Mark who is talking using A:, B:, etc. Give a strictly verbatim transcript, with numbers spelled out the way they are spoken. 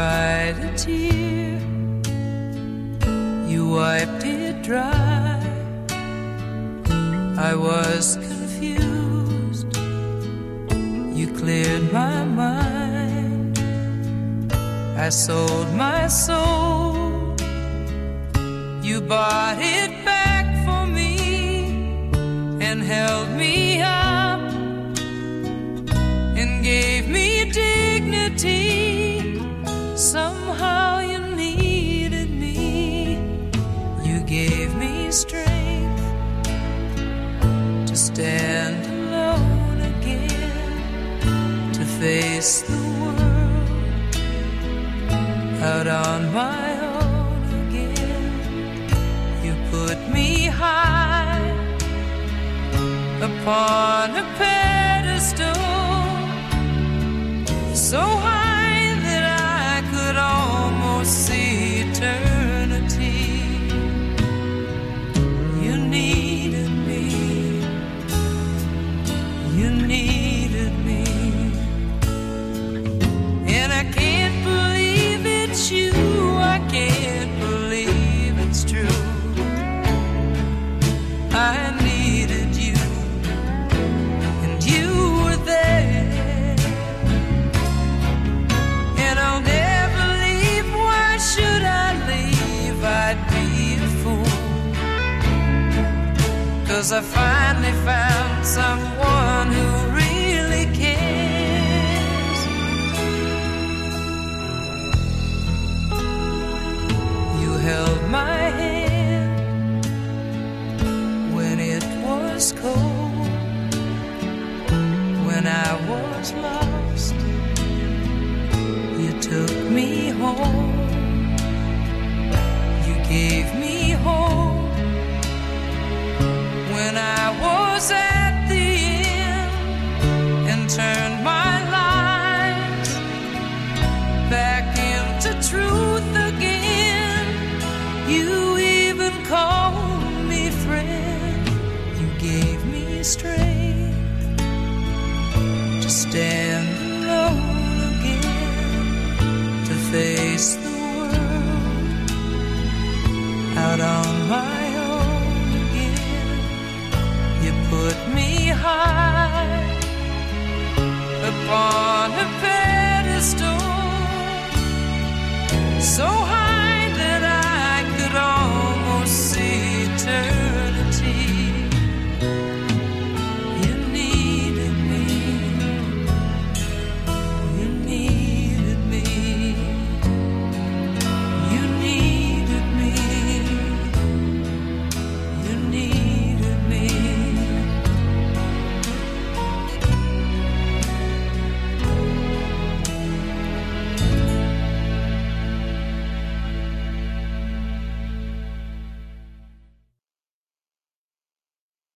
A: cried a tear, you wiped it dry. I was confused, you cleared my mind. I sold my soul, you bought it back for me and held me up and gave me dignity. Somehow you needed me, you gave me strength to stand alone again, to face the world out on my own again. You put me high upon a pedestal, so high that I could almost see eternity. You needed me, you needed me, and I can't believe it's you, I can't believe it's true. I needed you, and you were there, and I'll never leave. Why should I leave? I'd be a fool, 'cause I finally found someone who really cares. You held my hand when it was cold, when I was lost. You took me home, you gave me hope when I was at the end, and turned my life back into truth again. You even called me friend, you gave me strength to stand alone again, to face the world out on my own again. You put me high upon a pedestal, so